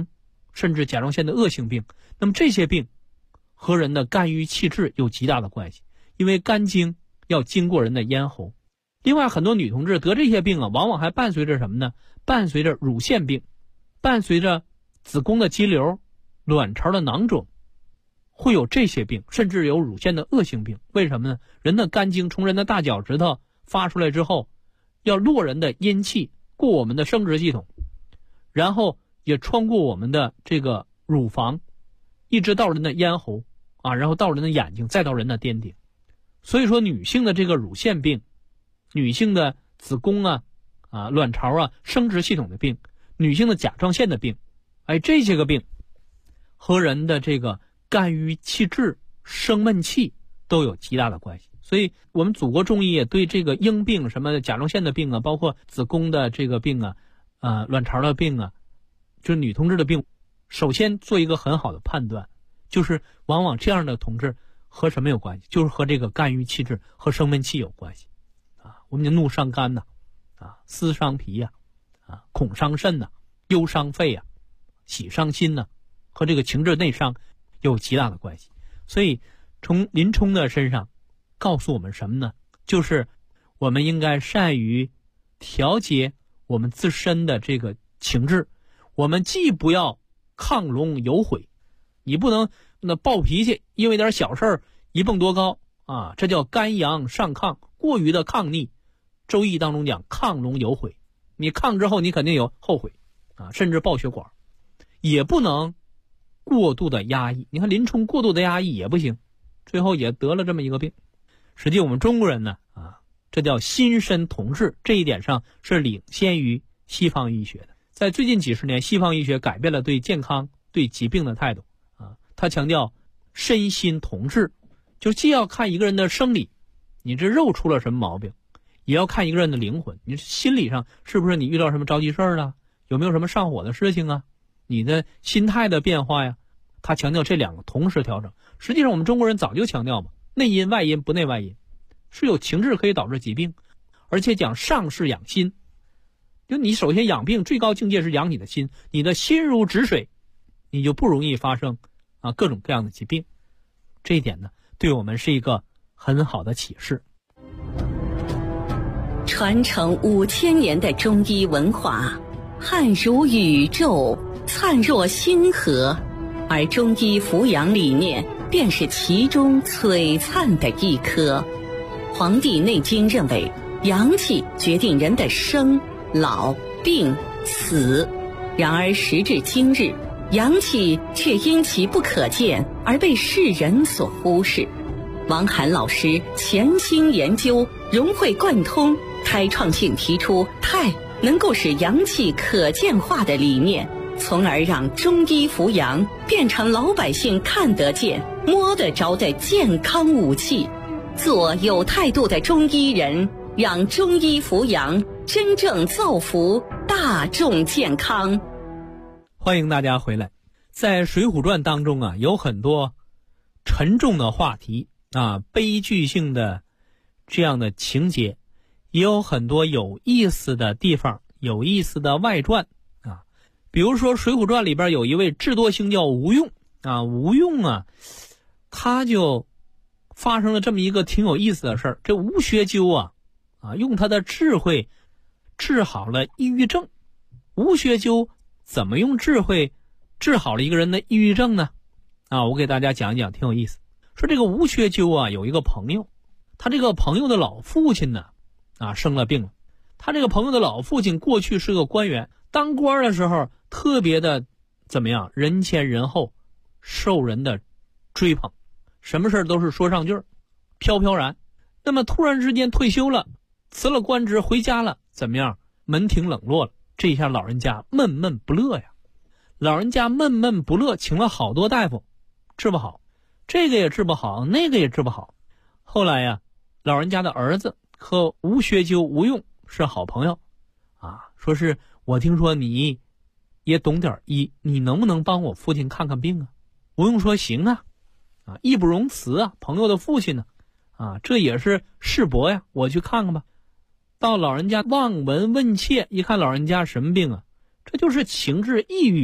甚至甲状腺的恶性病。那么这些病和人的肝郁气滞有极大的关系，因为肝经要经过人的咽喉。另外，很多女同志得这些病啊，往往还伴随着什么呢？伴随着乳腺病，伴随着子宫的肌瘤、卵巢的囊肿，会有这些病，甚至有乳腺的恶性病。为什么呢？人的肝经从人的大脚趾头发出来之后，要落人的阴气，过我们的生殖系统，然后也穿过我们的这个乳房，一直到人的咽喉啊，然后到人的眼睛，再到人的巅顶。所以说，女性的这个乳腺病，女性的子宫卵巢生殖系统的病，女性的甲状腺的病，这些个病和人的这个肝郁气滞、生闷气都有极大的关系。所以我们祖国中医也对这个阴病，什么甲状腺的病啊，包括子宫的这个病卵巢的病就是女同志的病，首先做一个很好的判断，就是往往这样的同志和什么有关系？就是和这个肝郁气滞和生闷气有关系我们讲怒伤肝思伤脾恐伤肾忧伤肺喜伤心和这个情志内伤有极大的关系。所以从林冲的身上告诉我们什么呢？就是我们应该善于调节我们自身的这个情志，我们既不要亢龙有悔，你不能暴脾气，因为点小事一蹦多高这叫肝阳上亢，过于的亢逆。周易当中讲亢龙有悔，你亢之后你肯定有后悔甚至爆血管。也不能过度的压抑，你看林冲过度的压抑也不行，最后也得了这么一个病。实际我们中国人呢这叫心身同治，这一点上是领先于西方医学的。在最近几十年，西方医学改变了对健康、对疾病的态度他强调身心同治，就既要看一个人的生理，你这肉出了什么毛病，也要看一个人的灵魂，你心理上是不是你遇到什么着急事了，有没有什么上火的事情你的心态的变化呀，他强调这两个同时调整。实际上我们中国人早就强调嘛，内因外因不内外因，是有情志可以导致疾病，而且讲上是养心，就你首先养病最高境界是养你的心，你的心如止水，你就不容易发生各种各样的疾病。这一点呢，对我们是一个很好的启示。 传承5000年的中医文化，汉如宇宙，灿若星河，而中医扶阳理念便是其中璀璨的一颗。《黄帝内经》认为，阳气决定人的生、老、病、死。然而时至今日，阳气却因其不可见而被世人所忽视。王涵老师潜心研究，融会贯通，开创性提出太能够使阳气可见化的理念，从而让中医扶阳变成老百姓看得见、摸得着的健康武器。做有态度的中医人，让中医扶阳真正造福大众健康。 欢迎大家回来。在《水浒传》当中有很多沉重的话题悲剧性的这样的情节，也有很多有意思的地方，有意思的外传比如说《水浒传》里边有一位智多星叫吴用吴用他就发生了这么一个挺有意思的事儿。这吴学究用他的智慧治好了抑郁症。吴学究怎么用智慧治好了一个人的抑郁症呢？我给大家讲一讲，挺有意思。说这个吴学究有一个朋友，他这个朋友的老父亲呢生了病了。他这个朋友的老父亲过去是个官员，当官的时候特别的怎么样，人前人后，受人的追捧，什么事都是说上句儿，飘飘然。那么突然之间退休了，辞了官职回家了，怎么样，门庭冷落了。这一下老人家闷闷不乐呀，老人家闷闷不乐，请了好多大夫，治不好，这个也治不好，那个也治不好。后来老人家的儿子和吴学究吴用是好朋友说是我听说你也懂点医，你能不能帮我父亲看看病吴用说行义不容辞朋友的父亲呢这也是世伯呀，我去看看吧。到老人家望闻问切，一看老人家什么病这就是情志抑郁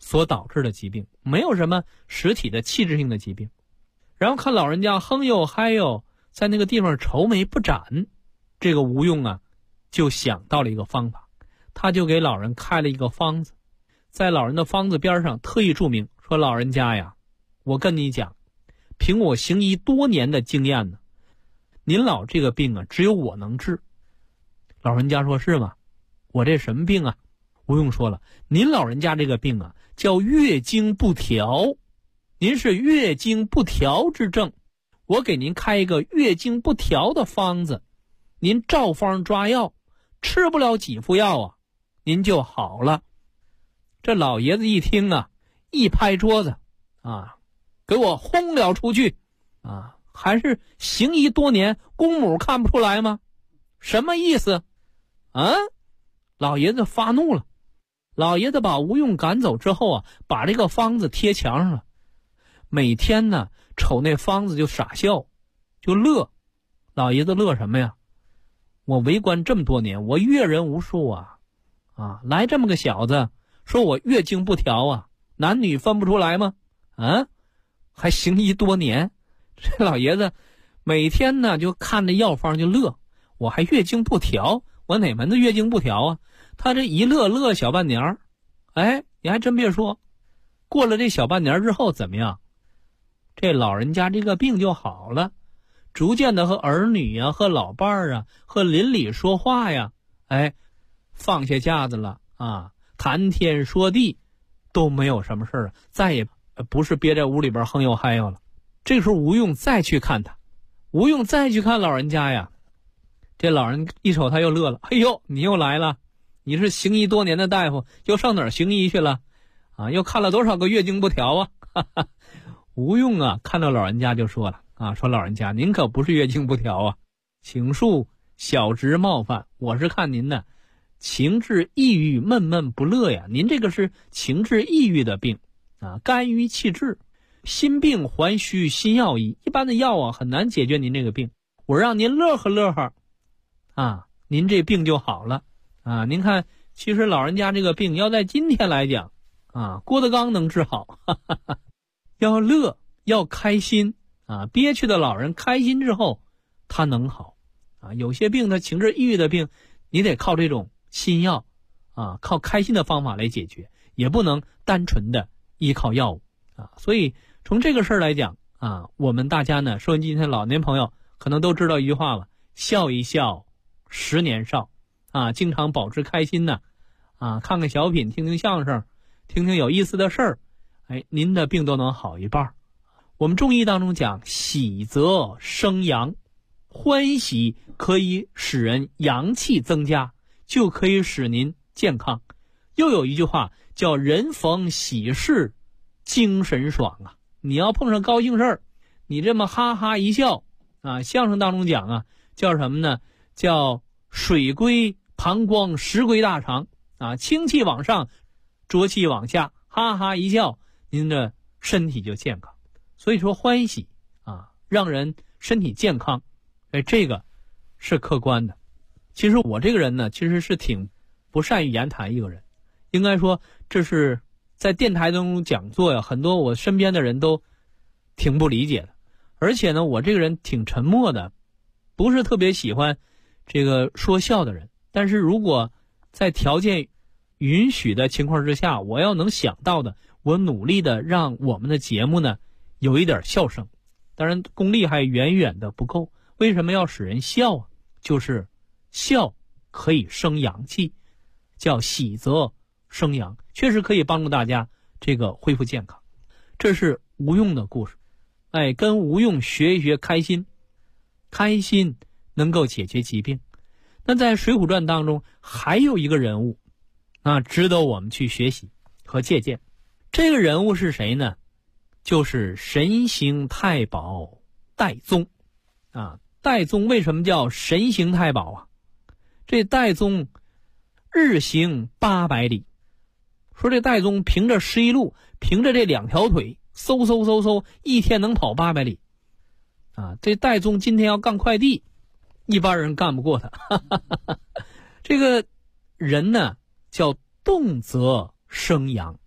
所导致的疾病，没有什么实体的器质性的疾病。然后看老人家哼呦嗨呦，在那个地方愁眉不展，这个吴用啊就想到了一个方法，他就给老人开了一个方子，在老人的方子边上特意注明说，老人家呀，我跟你讲，凭我行医多年的经验呢，您老这个病啊只有我能治。老人家说，是吗？我这什么病啊？吴用说了，您老人家这个病啊叫月经不调，您是月经不调之症，我给您开一个月经不调的方子，您照方抓药，吃不了几副药啊，您就好了。这老爷子一听啊，一拍桌子啊，给我轰了出去啊！还是行医多年，公母看不出来吗？什么意思啊？老爷子发怒了。老爷子把吴用赶走之后啊，把这个方子贴墙上了，每天呢瞅那方子就傻笑，就乐。老爷子乐什么呀？我为官这么多年，我阅人无数啊，来这么个小子说我月经不调啊，男女分不出来吗？啊，还行医多年。这老爷子每天呢就看着药方就乐，我还月经不调，我哪门子月经不调啊？他这一乐小半年儿，哎，你还真别说，过了这小半年之后怎么样？这老人家这个病就好了，逐渐的和儿女啊，和老伴儿啊，和邻里说话呀，哎，放下架子了啊，谈天说地都没有什么事儿，再也不是憋在屋里边哼呦嗨呦了。这个时候吴用再去看他，吴用再去看老人家呀，这老人一瞅他又乐了，哎呦，你又来了，你是行医多年的大夫，又上哪儿行医去了啊？又看了多少个月经不调啊？哈哈。吴用啊看到老人家就说了啊，说老人家您可不是月经不调啊，请恕小侄冒犯，我是看您呢情志抑郁，闷闷不乐呀，您这个是情志抑郁的病啊，肝郁气滞，心病还需心药医，一般的药啊很难解决您这个病，我让您乐呵乐呵啊，您这病就好了啊。您看其实老人家这个病要在今天来讲啊，郭德纲能治好，哈哈哈。要乐，要开心啊！憋屈的老人开心之后，他能好啊。有些病，他情志抑郁的病，你得靠这种心药啊，靠开心的方法来解决，也不能单纯的依靠药物啊。所以从这个事儿来讲啊，我们大家呢，收音机前老年朋友可能都知道一句话了：笑一笑，10年少啊。经常保持开心呢啊，看看小品，听听相声，听听有意思的事儿。哎，您的病都能好一半。我们中医当中讲，喜则生阳，欢喜可以使人阳气增加，就可以使您健康。又有一句话叫人逢喜事精神爽啊，你要碰上高兴事儿，你这么哈哈一笑啊，相声当中讲啊，叫什么呢？叫水归膀胱，石归大肠啊，清气往上，浊气往下，哈哈一笑，您的身体就健康。所以说欢喜啊，让人身体健康，哎，这个是客观的。其实我这个人呢，其实是挺不善于言谈一个人，应该说这是在电台当中讲座呀，很多我身边的人都挺不理解的。而且呢，我这个人挺沉默的，不是特别喜欢这个说笑的人。但是如果在条件允许的情况之下，我要能想到的，我努力的让我们的节目呢有一点笑声。当然功力还远远的不够。为什么要使人笑啊？就是笑可以生阳气，叫喜则生阳，确实可以帮助大家这个恢复健康。这是吴用的故事。哎，跟吴用学一学开心，开心能够解决疾病。那在《水浒传》当中还有一个人物值得我们去学习和借鉴。这个人物是谁呢？就是神行太保戴宗啊。戴宗为什么叫神行太保啊？这戴宗日行800里，说这戴宗凭着11路，凭着这2条腿，嗖，一天能跑800里啊！这戴宗今天要干快递，一般人干不过他。这个人呢叫动则生阳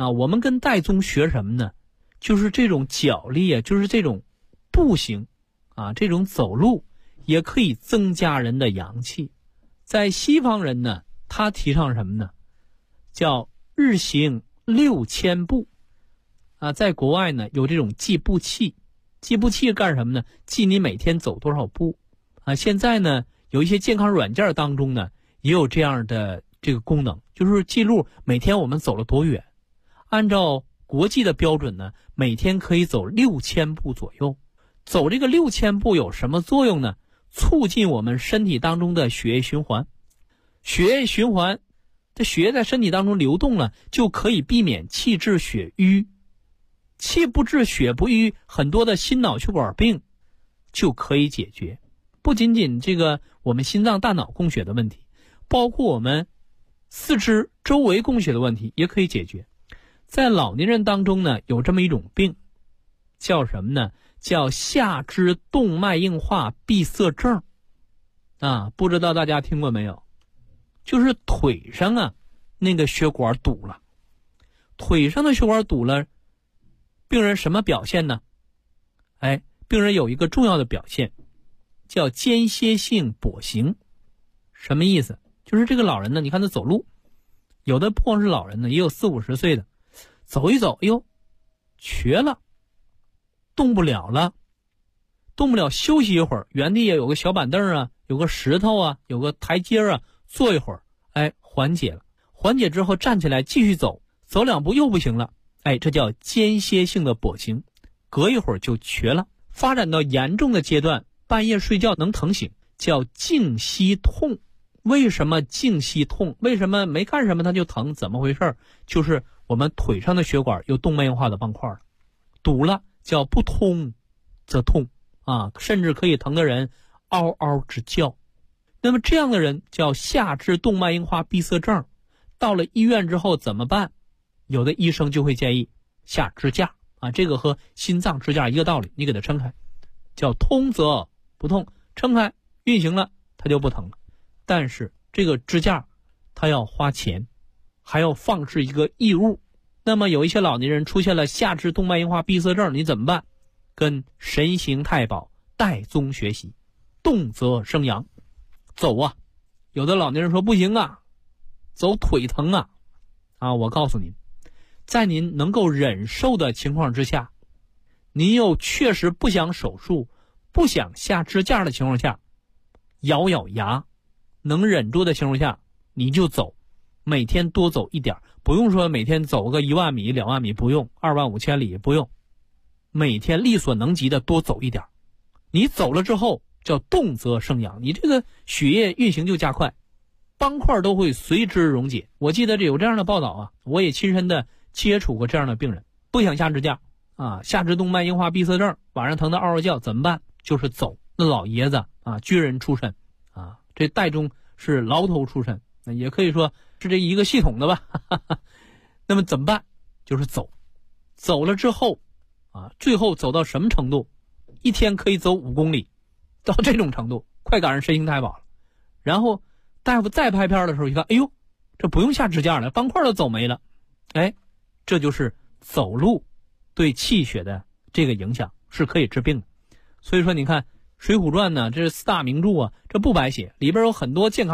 我们跟戴宗学什么呢？就是这种脚力啊，就是这种步行这种走路也可以增加人的阳气。在西方人呢，他提倡什么呢？叫日行6000步在国外呢有这种计步器。计步器干什么呢？记你每天走多少步现在呢有一些健康软件当中呢也有这样的这个功能，就是记录每天我们走了多远。按照国际的标准呢，每天可以走6000步左右。走这个6000步有什么作用呢？促进我们身体当中的血液循环。血液循环，这血液在身体当中流动了，就可以避免气滞血瘀。气不滞血不瘀，很多的心脑血管病就可以解决。不仅仅这个我们心脏大脑供血的问题，包括我们四肢周围供血的问题也可以解决。在老年人当中呢，有这么一种病，叫什么呢？叫下肢动脉硬化闭塞症不知道大家听过没有？就是腿上那个血管堵了。腿上的血管堵了，病人什么表现呢？病人有一个重要的表现，叫间歇性跛行。什么意思？就是这个老人呢，你看他走路，有的不光是老人呢，也有40、50岁的，走一走，瘸了，动不了了，休息一会儿，原地也有个小板凳有个石头有个台阶坐一会儿，缓解了。缓解之后站起来继续走，走2步又不行了，这叫间歇性的跛行，隔一会儿就瘸了。发展到严重的阶段，半夜睡觉能疼醒，叫颈膝痛。为什么颈膝痛？为什么没干什么它就疼？怎么回事？就是我们腿上的血管有动脉硬化的斑块了，堵了，叫不通则痛甚至可以疼的人嗷嗷直叫。那么这样的人叫下肢动脉硬化闭塞症。到了医院之后怎么办？有的医生就会建议下支架这个和心脏支架一个道理，你给它撑开，叫通则不痛，撑开运行了它就不疼了。但是这个支架它要花钱，还要放置一个异物。那么有一些老年人出现了下肢动脉硬化闭塞症，你怎么办？跟神行太保戴宗学习，动则生阳。走有的老年人说不行走腿疼我告诉您，在您能够忍受的情况之下，您又确实不想手术，不想下支架的情况下，咬咬牙能忍住的情况下，你就走，每天多走一点，不用说每天走个1万米2万米，不用2万5千里，不用，每天力所能及的多走一点。你走了之后叫动则生阳，你这个血液运行就加快，斑块都会随之溶解。我记得有这样的报道我也亲身的接触过这样的病人，不想下支架下肢动脉硬化闭塞症，晚上疼得嗷嗷叫，怎么办？就是走。那老爷子军人出身这戴宗是牢头出身，也可以说是这一个系统的吧那么怎么办？就是走。走了之后最后走到什么程度？一天可以走5公里，到这种程度，快赶上神行太保了。然后大夫再拍片的时候一看，这不用下支架了，斑块都走没了。这就是走路对气血的这个影响是可以治病的。所以说你看《水浒传》呢，这是4大名著这不白写，里边有很多健康